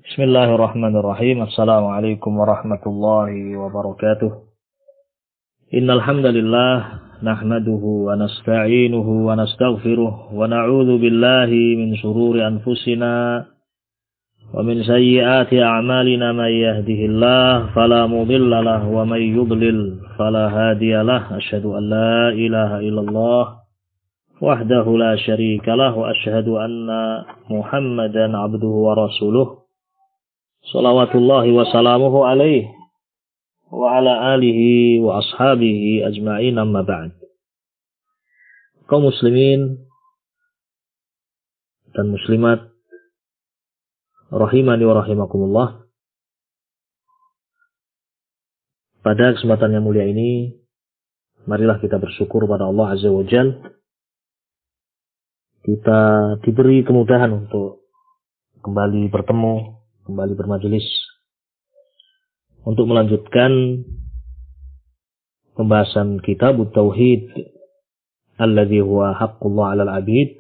Bismillahirrahmanirrahim. Assalamualaikum warahmatullahi wabarakatuh. Innal hamdalillah nahmaduhu wa nasta'inuhu wa nastaghfiruh wa na'udzu billahi min shururi anfusina wa min sayyiati a'malina may yahdihillahu fala mudilla lahu wa may yudlil fala hadiyalah. Asyhadu an la ilaha illallah wahdahu la syarika lahu wa asyhadu anna Muhammadan abduhu wa rasuluh. Salawatullahi wa salamuhu alaihi wa ala alihi wa ashabihi ajma'in, amma ba'd. Kaum muslimin dan muslimat rahimani wa rahimakumullah. Pada kesempatan yang mulia ini, marilah kita bersyukur pada Allah Azza wa Jalla. Kita diberi kemudahan untuk kembali bertemu, kembali bermajelis untuk melanjutkan pembahasan kitab Tauhid alladzi huwa haqqullah 'alal 'abid.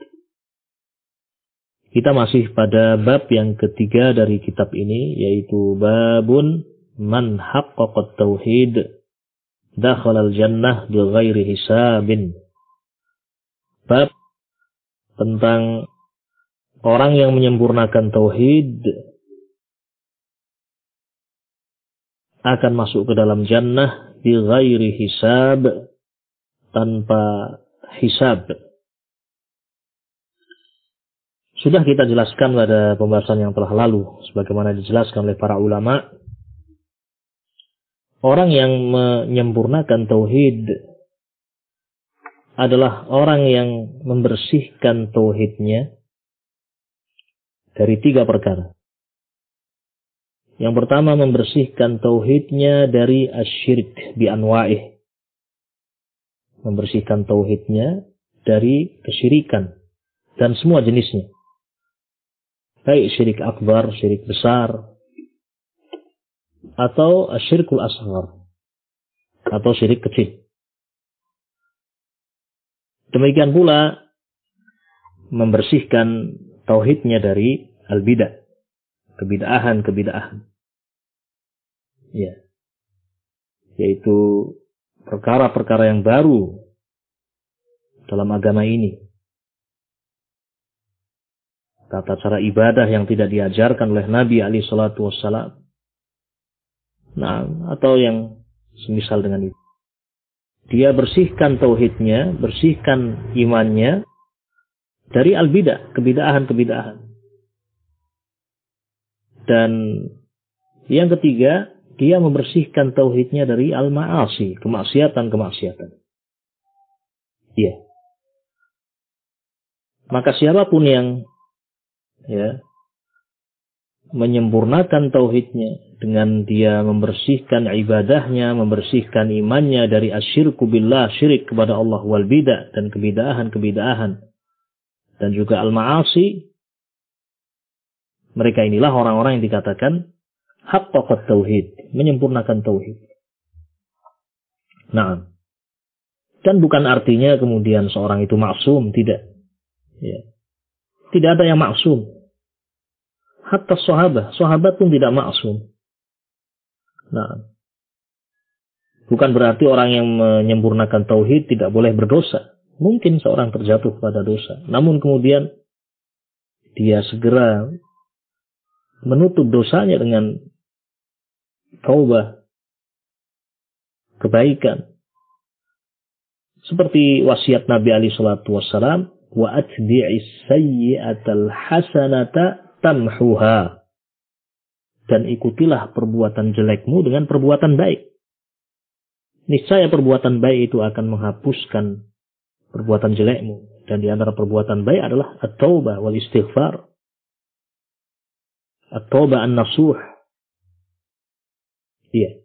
Kita masih pada bab yang ketiga dari kitab ini, yaitu babun man haqqaqa tauhid dakhala al-jannah bighairi hisabin. Bab tentang orang yang menyempurnakan tauhid akan masuk ke dalam jannah bi ghairi hisab, tanpa hisab. Sudah kita jelaskan pada pembahasan yang telah lalu, sebagaimana dijelaskan oleh para ulama, orang yang menyempurnakan tauhid adalah orang yang membersihkan tauhidnya dari 3 perkara. Yang pertama, membersihkan tauhidnya dari asyirik bi anwa'ih. Membersihkan tauhidnya dari kesyirikan dan semua jenisnya. Baik syirik akbar, syirik besar, atau asyirkul asghar, atau syirik kecil. Demikian pula membersihkan tauhidnya dari al-bidah, kebid'ahan. Ya. Yaitu perkara-perkara yang baru dalam agama ini. Tata cara ibadah yang tidak diajarkan oleh Nabi alaihi salatu wassalam. Nah, atau yang semisal dengan itu. Dia bersihkan tauhidnya, bersihkan imannya dari al-bidah, kebid'ahan. Dan yang ketiga, dia membersihkan tauhidnya dari al-ma'asi, kemaksiatan. Iya. Maka siapapun yang menyempurnakan tauhidnya dengan dia membersihkan ibadahnya, membersihkan imannya dari asyirku billah, syirik kepada Allah, wal bidah, dan kebid'ahan, dan juga al-ma'asi, mereka inilah orang-orang yang dikatakan haqqaqat tauhid, menyempurnakan tauhid. Nah, dan bukan artinya kemudian seorang itu maksum, tidak. Ya. Tidak ada yang maksum. Hatta sahabat pun tidak maksum. Nah, bukan berarti orang yang menyempurnakan tauhid tidak boleh berdosa. Mungkin seorang terjatuh pada dosa, namun kemudian dia segera menutup dosanya dengan taubah, kebaikan. Seperti wasiat Nabi alaihi salatu wassalam, wa atbi'is sayyi'atal hasanata tamhuha. Dan ikutilah perbuatan jelekmu dengan perbuatan baik. Niscaya perbuatan baik itu akan menghapuskan perbuatan jelekmu. Dan di antara perbuatan baik adalah at-taubah wal istighfar. At-taubah an-nasuh. Iya.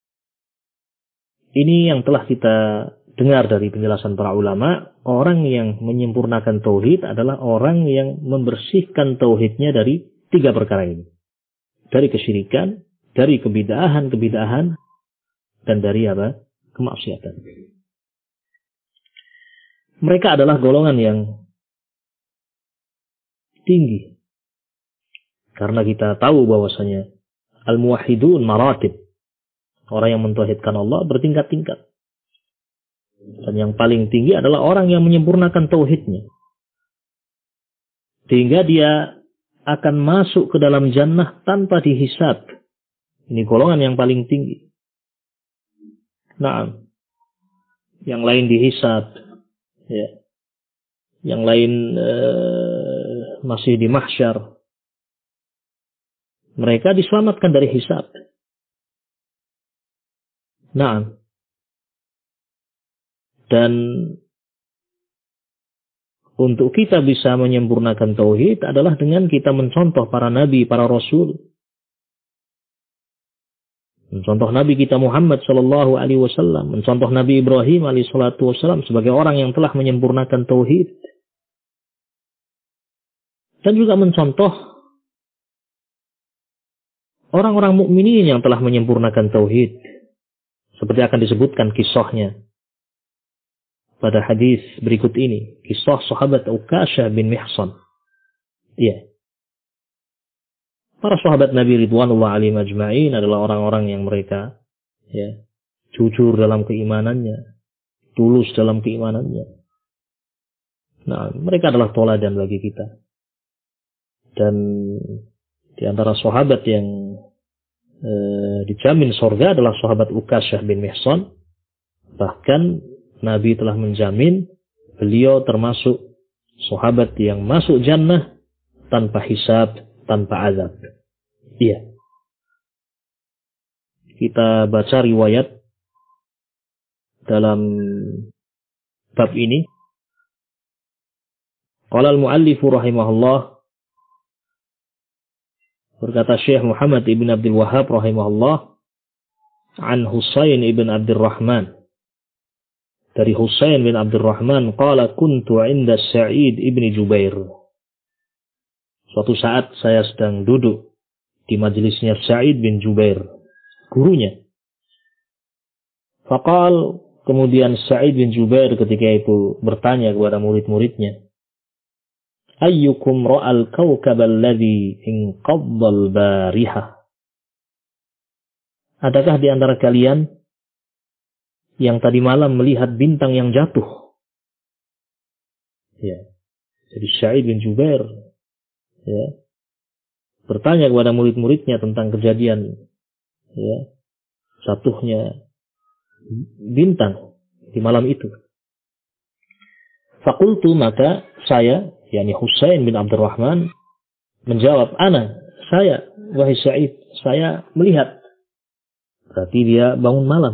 Ini yang telah kita dengar dari penjelasan para ulama. Orang yang menyempurnakan tauhid adalah orang yang membersihkan tauhidnya dari 3 perkara ini. Dari kesyirikan, dari kebid'ahan, dan dari kemaksiatan. Mereka adalah golongan yang tinggi. Karena kita tahu bahwasanya al-muwahhidun maratib. Orang yang mentauhidkan Allah bertingkat-tingkat. Dan yang paling tinggi adalah orang yang menyempurnakan tauhidnya. Sehingga dia akan masuk ke dalam jannah tanpa dihisab. Ini golongan yang paling tinggi. Nah, yang lain dihisab. Ya. Yang lain masih di mahsyar. Mereka diselamatkan dari hisab. Nah, dan untuk kita bisa menyempurnakan tauhid adalah dengan kita mencontoh para nabi, para rasul. Mencontoh Nabi kita Muhammad sallallahu alaihi wasallam, mencontoh Nabi Ibrahim alaihi salatu wasallam sebagai orang yang telah menyempurnakan tauhid. Dan juga mencontoh orang-orang mukminin yang telah menyempurnakan tauhid. Seperti akan disebutkan kisahnya pada hadis berikut ini, kisah sahabat Uqasyah bin Mihsan. Iya. Para sahabat Nabi ridwanullah alaihim ajma'in adalah orang-orang yang mereka jujur dalam keimanannya, tulus dalam keimanannya. Nah, mereka adalah teladan bagi kita. Dan di antara sahabat yang dijamin surga adalah sahabat Uqasyah bin Mihsan. Bahkan Nabi telah menjamin beliau termasuk sahabat yang masuk jannah tanpa hisab, tanpa azab. Iya. Kita baca riwayat dalam bab ini. Qala al-muallifu rahimahullah, berkata Syekh Muhammad ibn Abdul Wahhab rahimahullah, an Husain ibn Abdurrahman, dari Husain bin Abdurrahman, qala kuntu 'inda Sa'id ibn Jubair. Suatu saat saya sedang duduk di majelisnya Sa'id bin Jubair, gurunya. Faqal, kemudian Sa'id bin Jubair ketika itu bertanya kepada murid-muridnya, ayyukum ra'al kawkab alladhi inqaddal barihah? Adakah di antara kalian yang tadi malam melihat bintang yang jatuh? Ya. Jadi Sa'id bin Jubair bertanya kepada murid-muridnya tentang kejadian jatuhnya bintang di malam itu. Fakultu, maka saya, yakni Husain bin Abdurrahman, menjawab, saya, wahai Sa'id, saya melihat. Berarti dia bangun malam.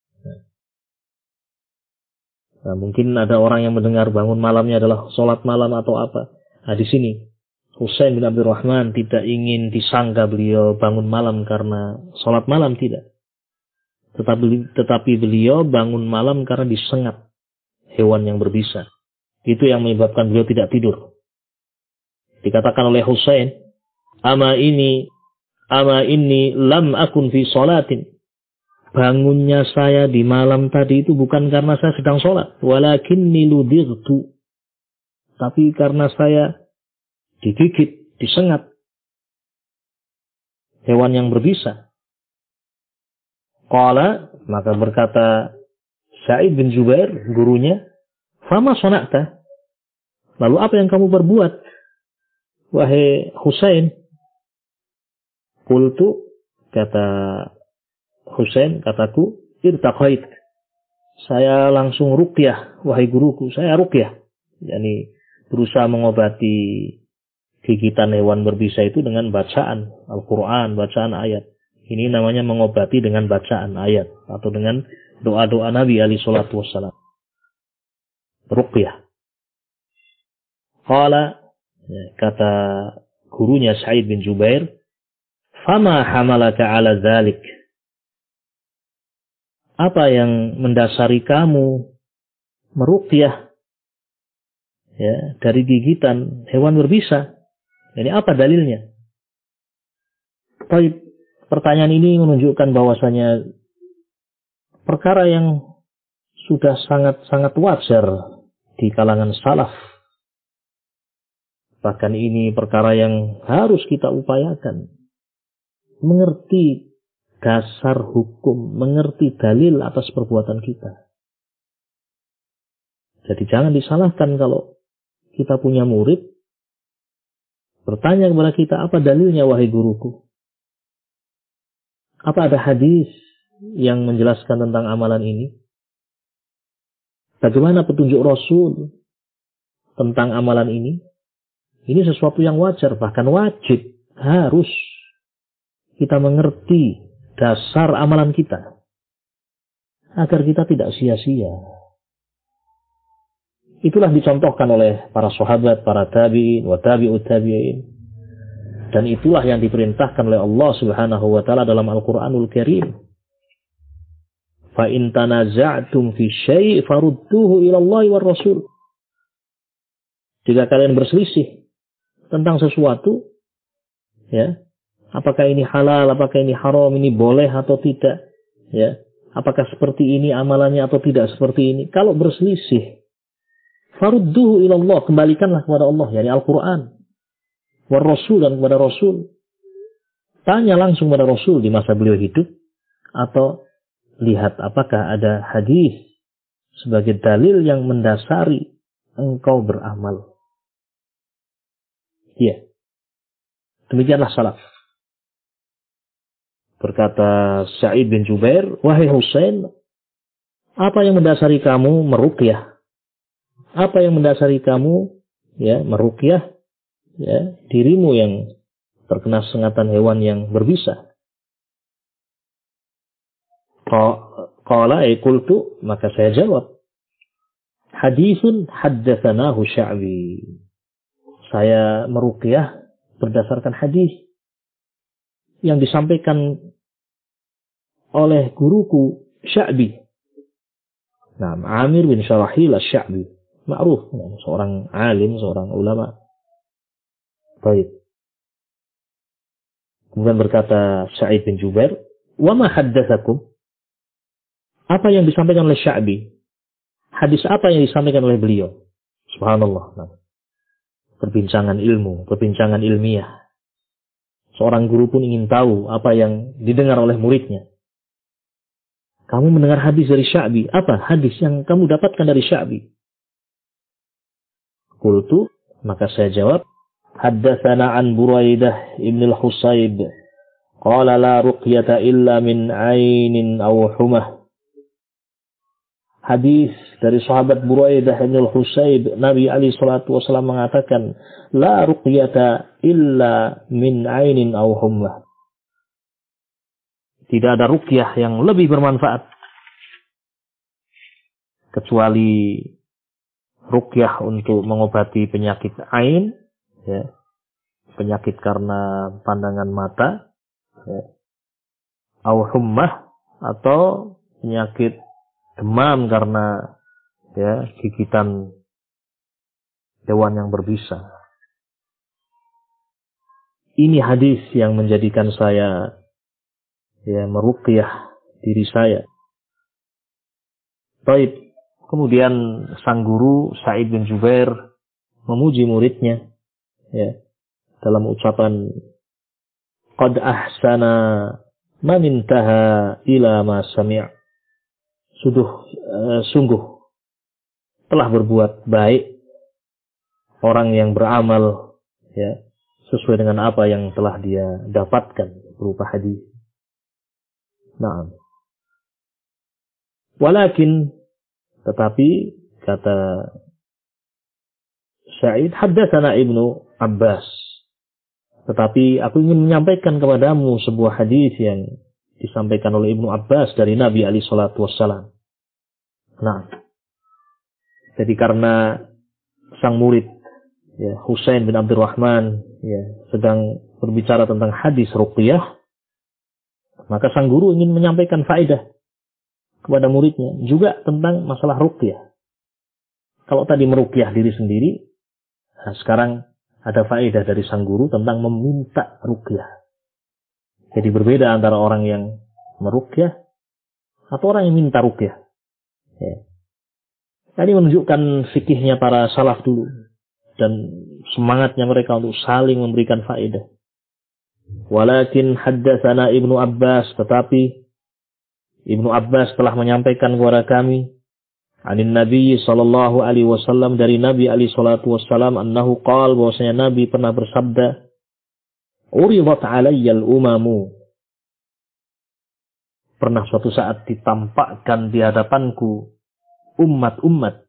Nah, mungkin ada orang yang mendengar bangun malamnya adalah sholat malam atau apa. Nah, di sini Husain bin Abdurrahman tidak ingin disangka beliau bangun malam karena sholat malam, tidak. Tetapi beliau bangun malam karena disengat hewan yang berbisa. Itu yang menyebabkan beliau tidak tidur. Dikatakan oleh Husain, ama ini lam akun fi sholatin. Bangunnya saya di malam tadi itu bukan karena saya sedang sholat. Walakinni ludirtu. Tapi karena saya digigit, disengat hewan yang berbisa. Qala, maka berkata Sa'id bin Jubair, gurunya, fama sona'ta? Lalu apa yang kamu berbuat, wahai Husain? Qultu, kata Husain, kataku, irtaqait. Saya langsung ruqyah, wahai guruku, saya ruqyah. Yani berusaha mengobati gigitan hewan berbisa itu dengan bacaan Al-Quran, bacaan ayat. Ini namanya mengobati dengan bacaan ayat atau dengan doa-doa Nabi alaihi salatu wassalam. Ruqyah. Qala, kata gurunya Sa'id bin Jubair, fama hamalaka ala dzalik? Apa yang mendasari kamu meruqyah dari gigitan hewan berbisa? Ini apa dalilnya? Pertanyaan ini menunjukkan bahwasanya perkara yang sudah sangat-sangat wajar di kalangan salaf. Bahkan ini perkara yang harus kita upayakan. Mengerti dasar hukum, mengerti dalil atas perbuatan kita. Jadi jangan disalahkan kalau kita punya murid, bertanya kepada kita, apa dalilnya wahai guruku? Apa ada hadis yang menjelaskan tentang amalan ini? Bagaimana petunjuk Rasul tentang amalan ini? Ini sesuatu yang wajar, bahkan wajib, harus kita mengerti dasar amalan kita agar kita tidak sia-sia. Itulah dicontohkan oleh para sahabat, para tabi'in, wa tabi'ut tabi'in. Dan itulah yang diperintahkan oleh Allah Subhanahu wa taala dalam Al-Qur'anul Karim. Fa in tanaza'tum fi syai' farudduhu ila Allah war Rasul. Jika kalian berselisih tentang sesuatu, ya, apakah ini halal, apakah ini haram, ini boleh atau tidak, ya, apakah seperti ini amalannya atau tidak seperti ini. Kalau berselisih, farudduhu ila Allah, kembalikanlah kepada Allah, yakni Al-Qur'an, war Rasul, dan kepada Rasul. Tanya langsung kepada Rasul di masa beliau hidup, atau lihat apakah ada hadis sebagai dalil yang mendasari engkau beramal. Ya, demikianlah salaf. Berkata Sa'id bin Jubair, wahai Husain, apa yang mendasari kamu meruqyah? Apa yang mendasari kamu, ya, meruqyah, ya, dirimu yang terkena sengatan hewan yang berbisa? Qala qultu, maka saya jawab, haditsun haddatsanahu Sya'bi. Saya meruqyah berdasarkan hadis yang disampaikan oleh guruku Sya'bi. Nah, Amir bin Syarahil Asy-Sya'bi, ma'ruf, seorang alim, seorang ulama. Baik. Kemudian berkata Sa'id bin Jubair, "Wa ma haddatsakum?" Apa yang disampaikan oleh Sya'bi? Hadis apa yang disampaikan oleh beliau? Subhanallah. Nah, perbincangan ilmu, perbincangan ilmiah. Seorang guru pun ingin tahu apa yang didengar oleh muridnya. Kamu mendengar hadis dari Sya'bi. Apa hadis yang kamu dapatkan dari Sya'bi? Qultu, maka saya jawab, haddatsana an Buraidah ibn al-Husayb. Qala la ruqyata illa min ainin aw humah. Hadis dari sahabat Buraidah bin al-Husayb, Nabi alaihi salatu wasallam mengatakan, la ruqyata illa min ainin aw humlah. Tidak ada ruqyah yang lebih bermanfaat kecuali ruqyah untuk mengobati penyakit ain, ya, penyakit karena pandangan mata, ya, aw hummah, atau penyakit demam karena, ya, gigitan hewan yang berbisa. Ini hadis yang menjadikan saya, ya, meruqyah diri saya. Baik. Kemudian sang guru Sa'id bin Jubair memuji muridnya, ya, dalam ucapan, qad ahsana man intaha ila ma sami'. Sungguh telah berbuat baik orang yang beramal, ya, sesuai dengan apa yang telah dia dapatkan berupa hadis. Nah, walakin, tetapi kata Sa'id, haddatsana Ibnu Abbas. Tetapi aku ingin menyampaikan kepadamu sebuah hadis yang disampaikan oleh Ibnu Abbas dari Nabi alaihi salatu wassalam. Nah, jadi karena sang murid, ya, Husain bin Abdurrahman, ya, sedang berbicara tentang hadis ruqyah, maka sang guru ingin menyampaikan faedah kepada muridnya juga tentang masalah ruqyah. Kalau tadi meruqyah diri sendiri, nah sekarang ada faedah dari sang guru tentang meminta ruqyah. Jadi berbeda antara orang yang meruqyah atau orang yang minta ruqyah. Ya. Ini menunjukkan fikihnya para salaf dulu. dan semangatnya mereka untuk saling memberikan faedah. Walakin haddatsana Ibnu Abbas, tetapi Ibnu Abbas telah menyampaikan kepada kami anin Nabi sallallahu alaihi wasallam, dari Nabi alaihi salatu wasallam, annahu qala, bahwasanya Nabi pernah bersabda, uridat alayyal umamu, pernah suatu saat ditampakkan di hadapanku umat-umat.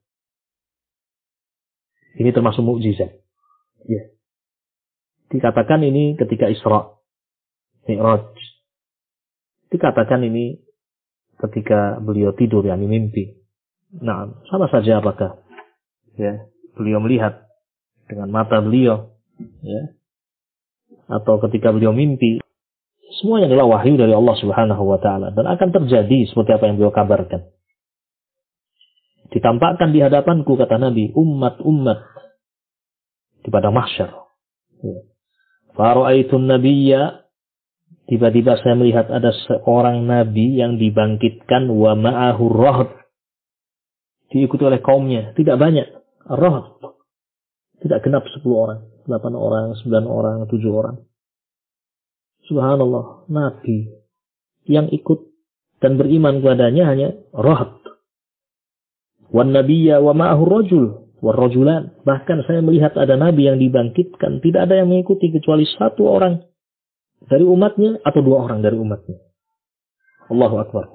Ini termasuk mukjizat. Ya. Dikatakan ini ketika Isra Mi'raj. Dikatakan ini ketika beliau tidur, yakni mimpi. Nah, sama saja apakah ya beliau melihat dengan mata beliau, ya, atau ketika beliau mimpi, semuanya adalah wahyu dari Allah Subhanahu wa taala dan akan terjadi seperti apa yang beliau kabarkan. Ditampakkan di hadapanku, kata Nabi, umat-umat di padang mahsyar. Ya. Fara'aitun nabiyya, tiba-tiba saya melihat ada seorang nabi yang dibangkitkan, wa ma'ahu rahd, diikuti oleh kaumnya, tidak banyak, rahd, tidak genap 10 orang, 8 orang, 9 orang, 7 orang. Subhanallah, nabi yang ikut dan beriman kepadanya hanya rahd. Wan nabiyya wa ma'ahu rajul wa rajulan, bahkan saya melihat ada nabi yang dibangkitkan, tidak ada yang mengikuti kecuali 1 orang dari umatnya atau 2 orang dari umatnya. Allahu Akbar.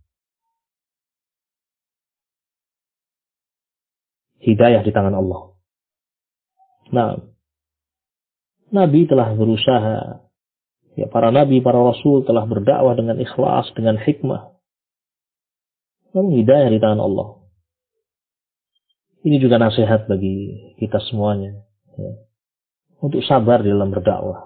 Hidayah di tangan Allah. Nah, Nabi telah berusaha, ya, para nabi, para rasul telah berdakwah dengan ikhlas, dengan hikmah. Namun hidayah di tangan Allah. Ini juga nasihat bagi kita semuanya, ya, untuk sabar dalam berdakwah.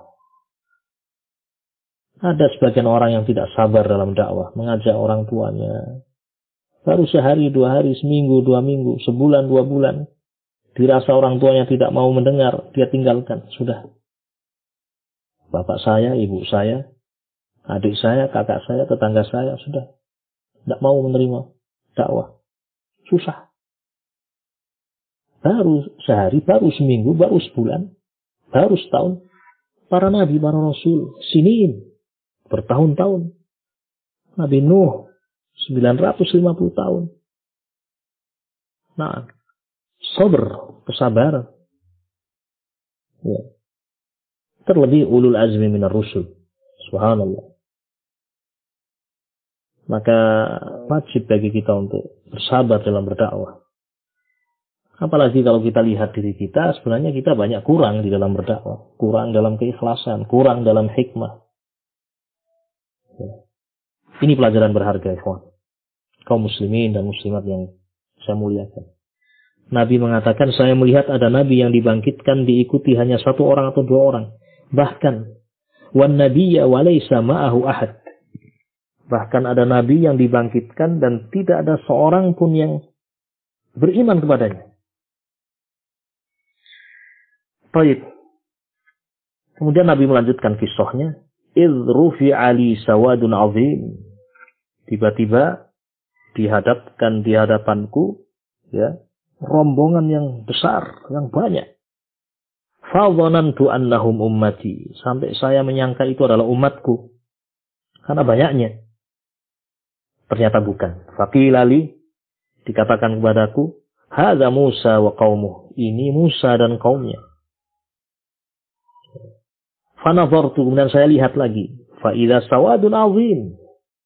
Ada sebagian orang yang tidak sabar dalam dakwah, mengajak orang tuanya. Baru sehari, 2 hari, seminggu, 2 minggu, sebulan, 2 bulan. Dirasa orang tuanya tidak mau mendengar, dia tinggalkan. Sudah. Bapak saya, ibu saya, adik saya, kakak saya, tetangga saya, sudah. Tidak mau menerima dakwah. Susah. Baru sehari, baru seminggu, baru sebulan, baru setahun. Para nabi, para rasul, siniin, bertahun-tahun. Nabi Nuh, 950 tahun. Nah, sabar, kesabaran. Ya. Terlebih ulul azmi minar rusul. Subhanallah. Maka wajib bagi kita untuk bersabar dalam berdakwah. Apalagi kalau kita lihat diri kita, sebenarnya kita banyak kurang di dalam berdakwah. Kurang dalam keikhlasan, kurang dalam hikmah. Ya. Ini pelajaran berharga, ikhwan. Kaum muslimin dan muslimat yang saya muliakan. Nabi mengatakan, saya melihat ada nabi yang dibangkitkan diikuti hanya 1 orang atau 2 orang. Bahkan, wan nabiyya wa laysa ma'ahu ahad. Bahkan ada nabi yang dibangkitkan dan tidak ada seorang pun yang beriman kepadanya. Baik. Kemudian Nabi melanjutkan kisahnya. Idh rufi'a li sawadun azim. Tiba-tiba dihadapkan di hadapanku, ya, rombongan yang besar, yang banyak. Fadhanantu annahum ummati. Sampai saya menyangka itu adalah umatku. Karena banyaknya. Ternyata bukan. Faqila li, dikatakan kepadaku, hadza Musa wa qaumuh. Ini Musa dan kaumnya. Fanadhartu, kemudian saya lihat lagi. Fa idza sawadun azim.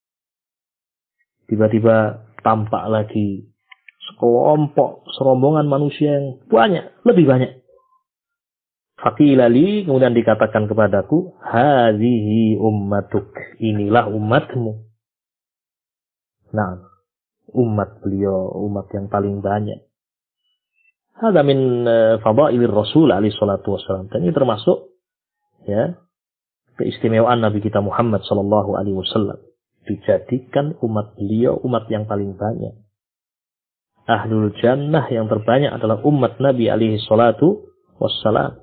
Tiba-tiba tampak lagi sekelompok, serombongan manusia yang banyak, lebih banyak. Faqila li, kemudian dikatakan kepadaku, hadhihi ummatuk. Inilah umatmu. Nah, umat beliau, umat yang paling banyak. Hadza min fadailir Rasul alaihi salatu wasallam. Dan ini termasuk, ya, keistimewaan Nabi kita Muhammad sallallahu alaihi wasallam, dijadikan umat beliau umat yang paling banyak. Ahlul jannah yang terbanyak adalah umat Nabi alaihi salatu wassalam.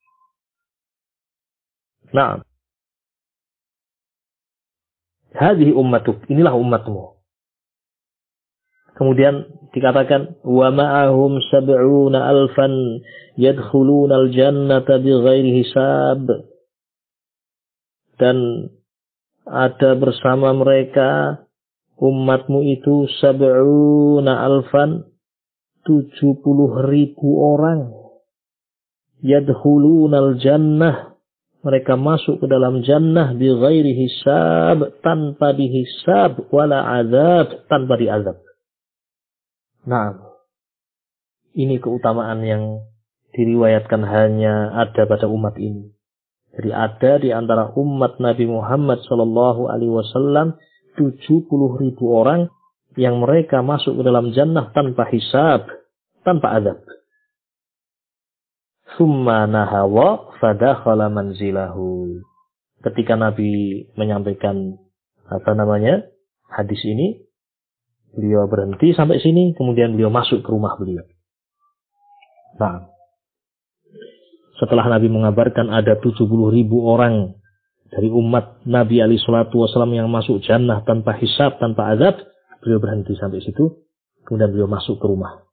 Nah, hadhihi ummatuk, inilah umatmu. Kemudian dikatakan wa ma'ahum sab'una alfan yadkhuluna al-jannata bighairi hisab. Dan ada bersama mereka umatmu itu sab'una alfan 70.000 orang yadkhuluna al-jannah, mereka masuk ke dalam jannah bighairi hisab, tanpa dihisab, wala azab, tanpa diazab. Nah, ini keutamaan yang diriwayatkan hanya ada pada umat ini. Jadi ada di antara umat Nabi Muhammad sallallahu alaihi wasallam 70.000 orang yang mereka masuk ke dalam jannah tanpa hisab, tanpa azab. Summa nahawa fadakhala manzilahu. Ketika Nabi menyampaikan hadis ini, beliau berhenti sampai sini, kemudian beliau masuk ke rumah beliau. Nah, setelah Nabi mengabarkan ada 70.000 orang dari umat Nabi alaihi salatu wasallam yang masuk jannah tanpa hisab, tanpa azab, beliau berhenti sampai situ, kemudian beliau masuk ke rumah.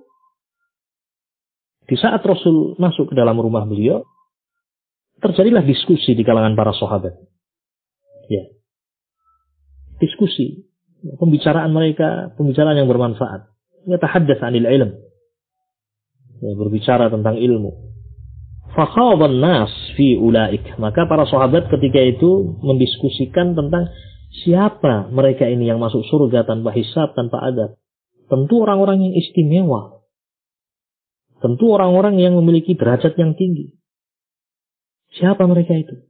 Di saat Rasul masuk ke dalam rumah beliau, terjadilah diskusi di kalangan para sahabat. Ya. Diskusi. Pembicaraan mereka, pembicaraan yang bermanfaat. Yatahaddath 'anil ilm. Ya, berbicara tentang ilmu. Fakhadhan nas fi ulaik. Maka para sahabat ketika itu mendiskusikan tentang siapa mereka ini yang masuk surga tanpa hisab, tanpa azab. Tentu orang-orang yang istimewa. Tentu orang-orang yang memiliki derajat yang tinggi. Siapa mereka itu?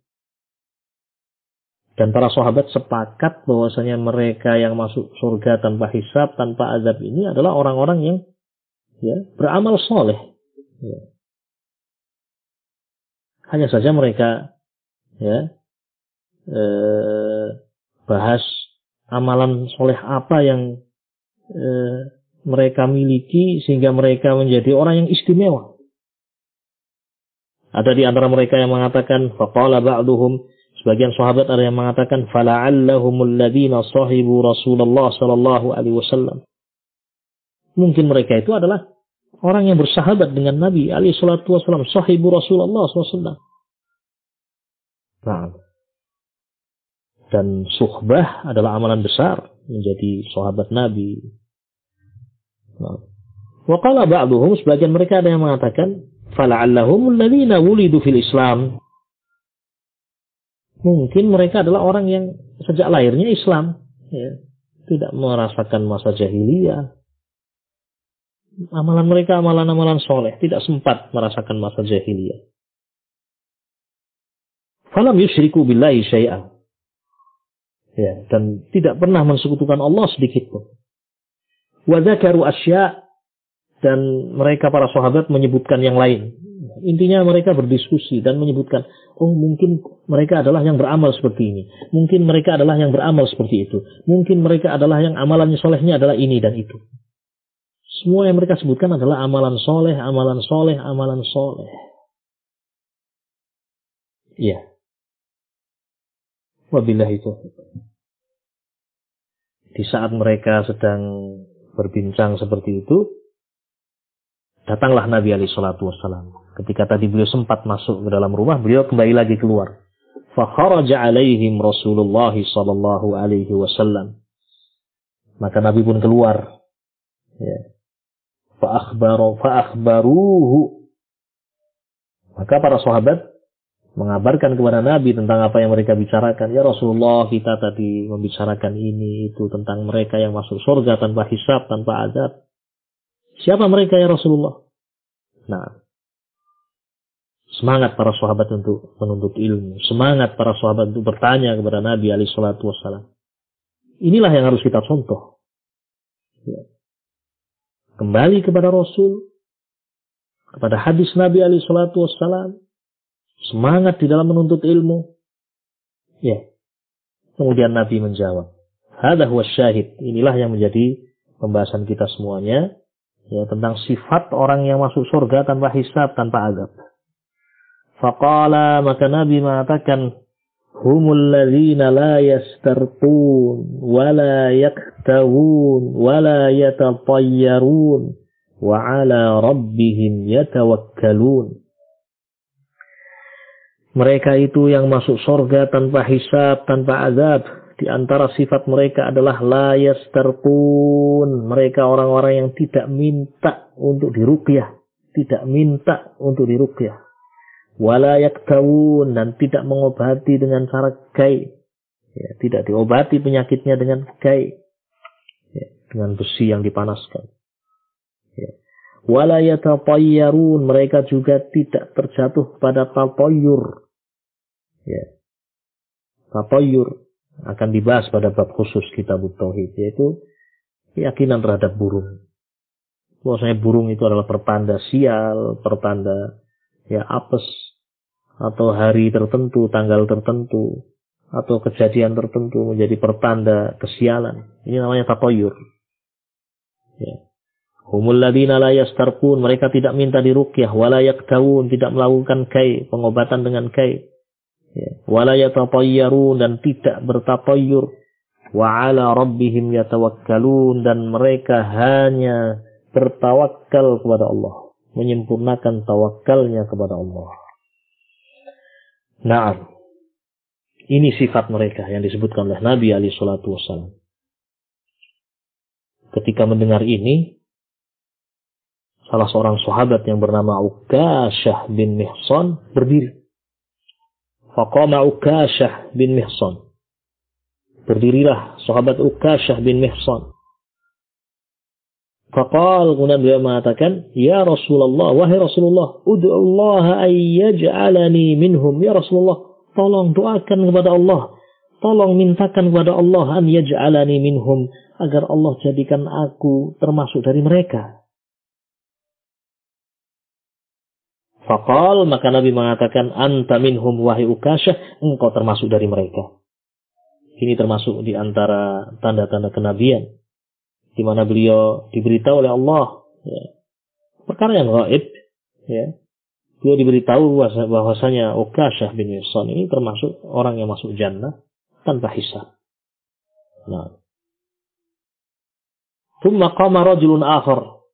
Dan para sahabat sepakat bahwasanya mereka yang masuk surga tanpa hisab, tanpa azab ini adalah orang-orang yang beramal soleh. Ya. Hanya saja mereka bahas amalan soleh apa yang mereka miliki sehingga mereka menjadi orang yang istimewa. Ada di antara mereka yang mengatakan faqala ba'duhum, sebagian sahabat ada yang mengatakan fala'allahumul ladzina sahibu Rasulullah sallallahu alaihi wasallam. Mungkin mereka itu adalah orang yang bersahabat dengan Nabi alaihi salatu wasallam, sahibu Rasulullah sallallahu alaihi wasallam. Nah, dan suhbah adalah amalan besar, menjadi sahabat Nabi. Wa qala ba'duhum, sebagian mereka ada yang mengatakan fala'allahumul ladzina wulidu fil Islam. Mungkin mereka adalah orang yang sejak lahirnya Islam, ya, tidak merasakan masa jahiliyah. Amalan mereka amalan-amalan soleh, tidak sempat merasakan masa jahiliyah. Falam yusyriku billahi syai'an. Ya, dan tidak pernah mensekutukan Allah sedikit pun. Wa dzakaru asya', dan mereka para sahabat menyebutkan yang lain. Intinya mereka berdiskusi dan menyebutkan, oh mungkin mereka adalah yang beramal seperti ini. Mungkin mereka adalah yang beramal seperti itu. Mungkin mereka adalah yang amalannya solehnya adalah ini dan itu. Semua yang mereka sebutkan adalah amalan soleh, amalan soleh, amalan soleh. Iya. Wabillahi taufiq. Di saat mereka sedang berbincang seperti itu, datanglah Nabi alaihi salatu wassalam. Ketika tadi beliau sempat masuk ke dalam rumah, beliau kembali lagi keluar. Fa kharaja alaihim Rasulullah sallallahu alaihi wasallam. Maka Nabi pun keluar. Ya. Fa akhbaruhu. Maka para sahabat mengabarkan kepada Nabi tentang apa yang mereka bicarakan. Ya Rasulullah, kita tadi membicarakan ini itu tentang mereka yang masuk surga tanpa hisab, tanpa azab. Siapa mereka ya Rasulullah? Nah, semangat para sahabat untuk menuntut ilmu. Semangat para sahabat untuk bertanya kepada Nabi alaihi salatu wassalam. Inilah yang harus kita contoh. Ya. Kembali kepada Rasul, kepada hadis Nabi alaihi salatu wassalam. Semangat di dalam menuntut ilmu. Ya. Kemudian Nabi menjawab. Hadza huwa syahid. Inilah yang menjadi pembahasan kita semuanya. Ya, tentang sifat orang yang masuk surga tanpa hisab, tanpa azab. Faqala, maka Nabi mengatakan, humul ladzina la yastarqun wa la yaktawun wa la yatatayyarun wa 'ala rabbihim yatawakkalun. Mereka itu yang masuk surga tanpa hisab, tanpa azab. Di antara sifat mereka adalah la yastarqun. Mereka orang-orang yang tidak minta untuk diruqyah, tidak minta untuk diruqyah. Wala yaktawun, dan tidak mengobati dengan cara gai. Ya, tidak diobati penyakitnya dengan gai. Ya, dengan besi yang dipanaskan. Ya. Wala yatatayyarun, mereka juga tidak terjatuh pada tatayyur. Ya. Tatayyur akan dibahas pada bab khusus kitab tauhid, yaitu keyakinan terhadap burung. Bahwasanya burung itu adalah pertanda sial, pertanda ya apes, atau hari tertentu, tanggal tertentu, atau kejadian tertentu menjadi pertanda kesialan. Ini namanya tatayyur. Ya. Humul ladzina la yastarqun, mereka tidak minta diruqyah, wala yaktawun, tidak melakukan kai, pengobatan dengan kai. Ya. Wala yatatayyarun, dan tidak bertatayyur. Wa 'ala rabbihim yatawakkalun, dan mereka hanya bertawakal kepada Allah, menyempurnakan tawakalnya kepada Allah. Nah, ini sifat mereka yang disebutkan oleh Nabi alaihi salatu wassalam. Ketika mendengar ini, salah seorang sahabat yang bernama Ukasyah bin Mihsan berdiri. Faqama Ukasyah bin Mihsan. Berdirilah sahabat Ukasyah bin Mihsan. Faqal, kemudian dia mengatakan, ya Rasulullah, wahai Rasulullah, ud'ullaha an yaj'alani minhum. Ya Rasulullah, tolong doakan kepada Allah, tolong mintakan kepada Allah an yaj'alani minhum, agar Allah jadikan aku termasuk dari mereka. Faqal, maka Nabi mengatakan, anta minhum wahai Ukasyah, engkau termasuk dari mereka. Ini termasuk di antara tanda-tanda kenabian, di mana beliau diberitahu oleh Allah, ya, perkara yang gaib, ya. Beliau diberitahu bahwasanya Ukasyah bin Mihsan ini termasuk orang yang masuk jannah tanpa hisab. Nah, thumma qama rajulun akhar.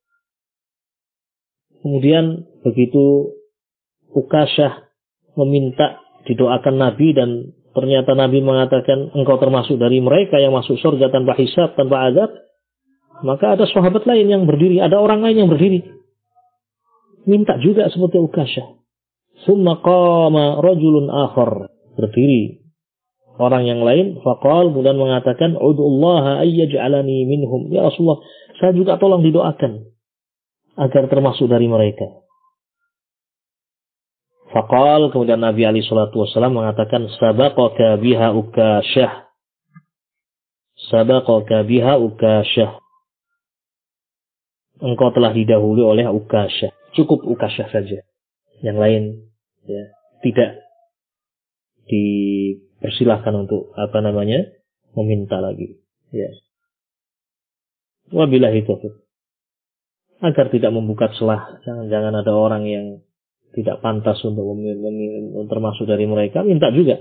Kemudian begitu Ukasyah meminta didoakan Nabi, dan ternyata Nabi mengatakan engkau termasuk dari mereka yang masuk surga tanpa hisab, tanpa azab, maka ada sahabat lain yang berdiri, ada orang lain yang berdiri minta juga seperti Ukasyah. Summa qama rajulun akhar, berdiri orang yang lain, faqal, kemudian mengatakan ud'ullaha ayyaj'alani minhum. Ya Rasulullah, saya juga tolong didoakan agar termasuk dari mereka. Faqal, kemudian Nabi alaihi salatu wasallam mengatakan, sabaqaka biha Ukasyah. Sabaqaka biha Ukasyah. Engkau telah didahului oleh Ukasyah. Cukup Ukasyah saja. Yang lain ya tidak dipersilahkan untuk meminta lagi. Ya. Wabillahi taufiq. Agar tidak membuka celah, jangan ada orang yang tidak pantas untuk termasuk dari mereka, minta juga.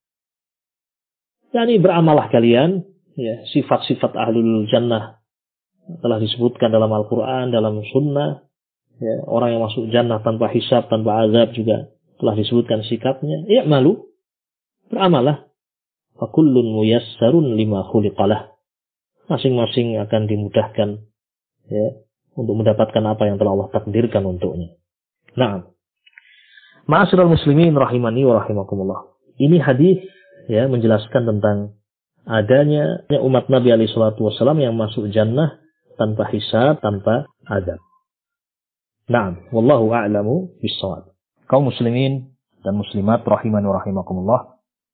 Yani beramalah kalian, ya, sifat-sifat ahlul jannah telah disebutkan dalam Al-Quran, dalam sunnah. Ya, orang yang masuk jannah tanpa hisab, tanpa azab juga telah disebutkan sikapnya. Ya malu, beramalah. Fakullun muyassarun lima khuliqalah. Masing-masing akan dimudahkan, ya, untuk mendapatkan apa yang telah Allah takdirkan untuknya. Nah, ma'asyiral muslimin rahimani wa rahimakumullah. Ini hadis ya menjelaskan tentang adanya umat Nabi alaihi salatu wasallam yang masuk jannah tanpa hisab, tanpa azab. Naam, wallahu a'lamu bis-shawab. Kaum muslimin dan muslimat rahimani wa rahimakumullah.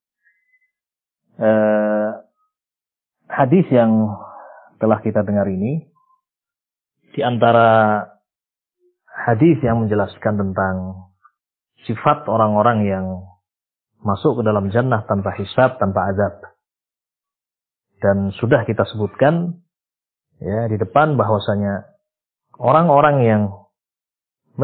Hadis yang telah kita dengar ini di antara hadis yang menjelaskan tentang sifat orang-orang yang masuk ke dalam jannah tanpa hisab, tanpa azab. Dan sudah kita sebutkan ya di depan bahwasanya orang-orang yang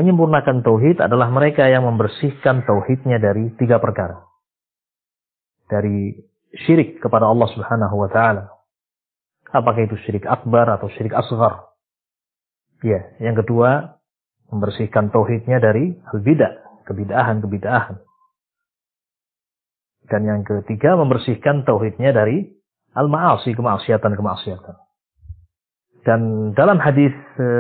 menyempurnakan tauhid adalah mereka yang membersihkan tauhidnya dari 3 perkara. dari syirik kepada Allah Subhanahu wa taala. Apakah itu syirik akbar atau syirik asghar? Ya, yang kedua, membersihkan tauhidnya dari al-bidah, kebid'ahan. Dan yang ketiga, membersihkan tauhidnya dari al-ma'asi, kemaksiatan. Dan dalam hadis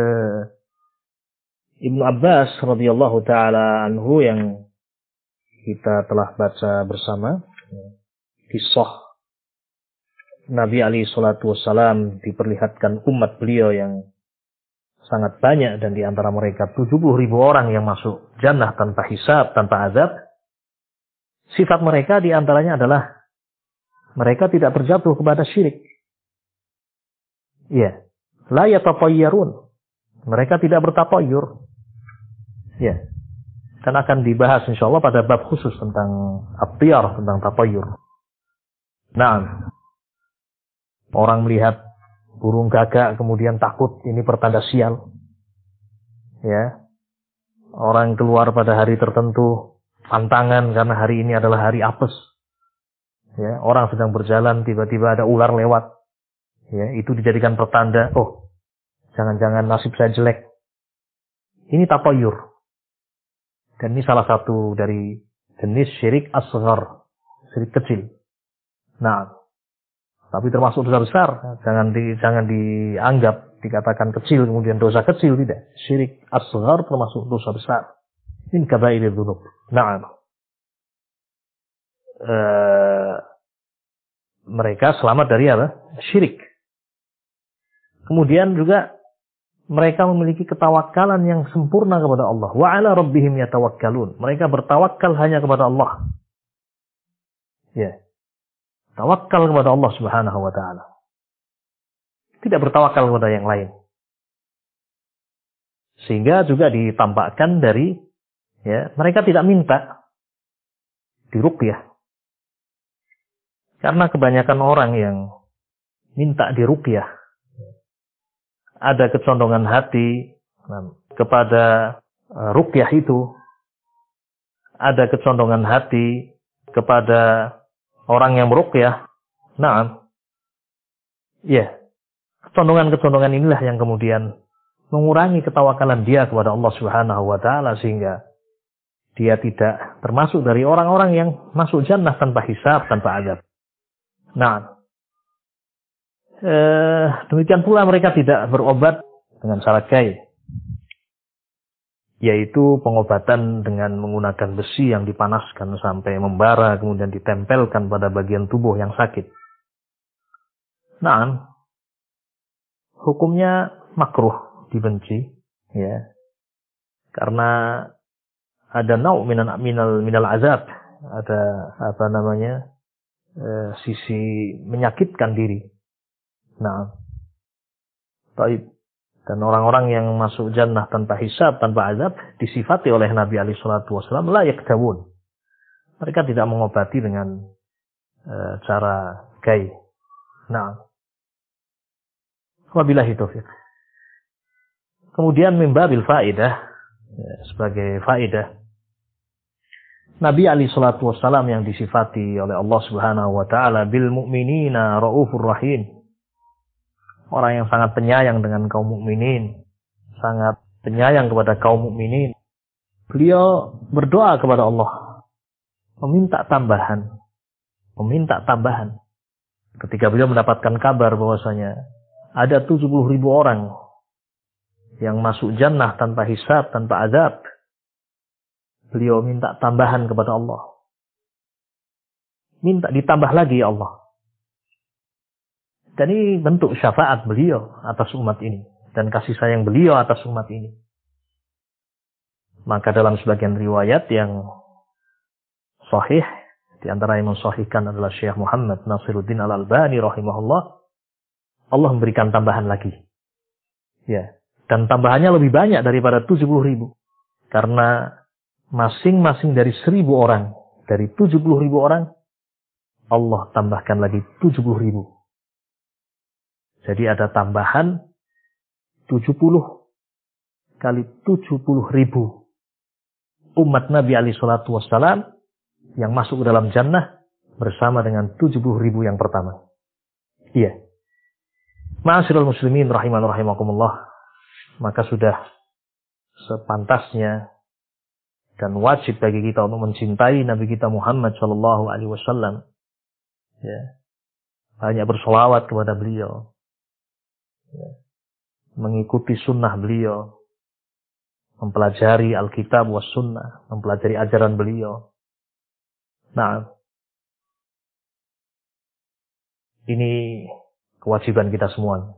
Ibnu Abbas radhiyallahu taala anhu yang kita telah baca bersama, kisah Nabi alaihi salatu wassalam diperlihatkan umat beliau yang sangat banyak, dan di antara mereka 70.000 orang yang masuk jannah tanpa hisab, tanpa azab. Sifat mereka di antaranya adalah mereka tidak terjatuh kepada syirik. Ya, la yatapayyarun. Mereka tidak bertapayyur. Ya. Dan akan dibahas insyaallah pada bab khusus tentang at-tiyar, tentang tapayyur. Nah, orang melihat burung gagak kemudian takut, ini pertanda sial. Ya. Orang keluar pada hari tertentu pantangan karena hari ini adalah hari apes. Ya, orang sedang berjalan tiba-tiba ada ular lewat. Ya, itu dijadikan pertanda, oh, jangan-jangan nasib saya jelek. Ini tapayyur. Dan ini salah satu dari jenis syirik asghar, syirik kecil. Nah, tapi termasuk dosa besar. Jangan dianggap dikatakan kecil kemudian dosa kecil, tidak. Syirik asghar termasuk dosa besar. Min kabairil dzunub. Na'am. Mereka selamat dari apa? Syirik. Kemudian juga mereka memiliki ketawakalan yang sempurna kepada Allah. Wa 'ala rabbihim yatawakkalun. Mereka bertawakal hanya kepada Allah. Ya. Tawakal kepada Allah Subhanahu wa taala. Tidak bertawakal kepada yang lain. Sehingga juga ditampakkan dari, ya, mereka tidak minta diruqyah. Karena kebanyakan orang yang minta diruqyah ada kecondongan hati kepada ruqyah itu, ada kecondongan hati kepada orang yang meruqyah. Nah, ya, kecondongan-kecondongan inilah yang kemudian mengurangi ketawakalan dia kepada Allah Subhanahu wa taala, sehingga dia tidak termasuk dari orang-orang yang masuk jannah tanpa hisab, tanpa azab. Nah, demikian pula mereka tidak berobat dengan cara gaib, yaitu pengobatan dengan menggunakan besi yang dipanaskan sampai membara kemudian ditempelkan pada bagian tubuh yang sakit. Nah, hukumnya makruh, dibenci, ya, karena ada nau' minal azab, ada sisi menyakitkan diri. Nah, baik. Dan orang-orang yang masuk jannah tanpa hisab, tanpa azab, disifati oleh Nabi alaihi salatu wasallam la yaktawun. Mereka tidak mengobati dengan cara gaib. Nah, wabillahi taufiq. Kemudian mimbabil faidah, sebagai faidah, Nabi alaihi salatu wasallam yang disifati oleh Allah Subhanahu wa taala bil mu'minina raufur rahim. Orang yang sangat penyayang dengan kaum mukminin, sangat penyayang kepada kaum mukminin. Beliau berdoa kepada Allah, meminta tambahan. Ketika beliau mendapatkan kabar bahwasanya ada 70.000 orang yang masuk jannah tanpa hisab, tanpa azab, beliau minta tambahan kepada Allah. Minta ditambah lagi, ya Allah. Dan ini bentuk syafaat beliau atas umat ini, dan kasih sayang beliau atas umat ini. Maka dalam sebagian riwayat yang sahih, di antara yang mensahihkan adalah Syekh Muhammad Nasiruddin Al-Albani rahimahullah, Allah memberikan tambahan lagi. Ya, dan tambahannya lebih banyak daripada 70.000. Karena masing-masing dari 1.000 orang, dari 70.000 orang, Allah tambahkan lagi 70.000. Jadi ada tambahan 70 kali 70.000 umat Nabi alaihi salatu wassalam yang masuk ke dalam jannah bersama dengan 70.000 yang pertama. Iya. Ma'asyiral muslimin rahiman rahimakumullah, maka sudah sepantasnya dan wajib bagi kita untuk mencintai Nabi kita Muhammad sallallahu alaihi wasallam. Ya. Banyak bersolawat kepada beliau. Ya. Mengikuti sunnah beliau. Mempelajari Alkitab was sunnah, mempelajari ajaran beliau. Nah, ini kewajiban kita semua.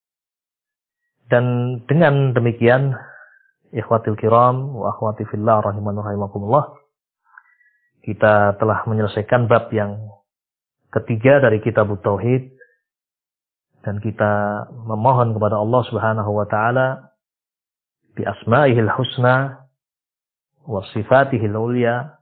Dan dengan demikian, ikhwatil kiram wa akhwati fillah rahiman rahimakumullah, kita telah menyelesaikan bab yang ketiga dari kitab Tauhid, dan kita memohon kepada Allah Subhanahu wa taala bi asma'ihil husna wa sifatihil ulya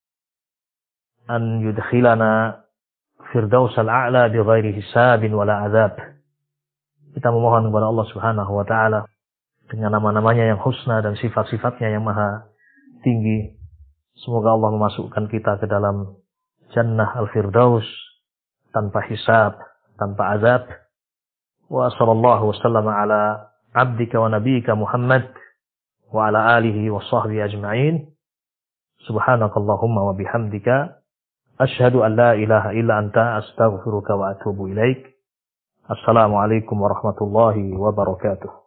an yudkhilana firdausal a'la bi ghairi hisabin wala azab. Kita memohon kepada Allah Subhanahu wa taala dengan nama-namanya yang husna dan sifat-sifatnya yang maha tinggi. Semoga Allah memasukkan kita ke dalam Jannah Al-Firdaus tanpa hisab, tanpa azab. Wa sallallahu wasallama ala abdika wa nabiyyika Muhammad wa ala alihi wa sahbihi ajma'in. Subhanakallahumma wa bihamdika asyhadu an la ilaha illa anta astaghfiruka wa atubu ilaik. Assalamualaikum warahmatullahi wabarakatuh.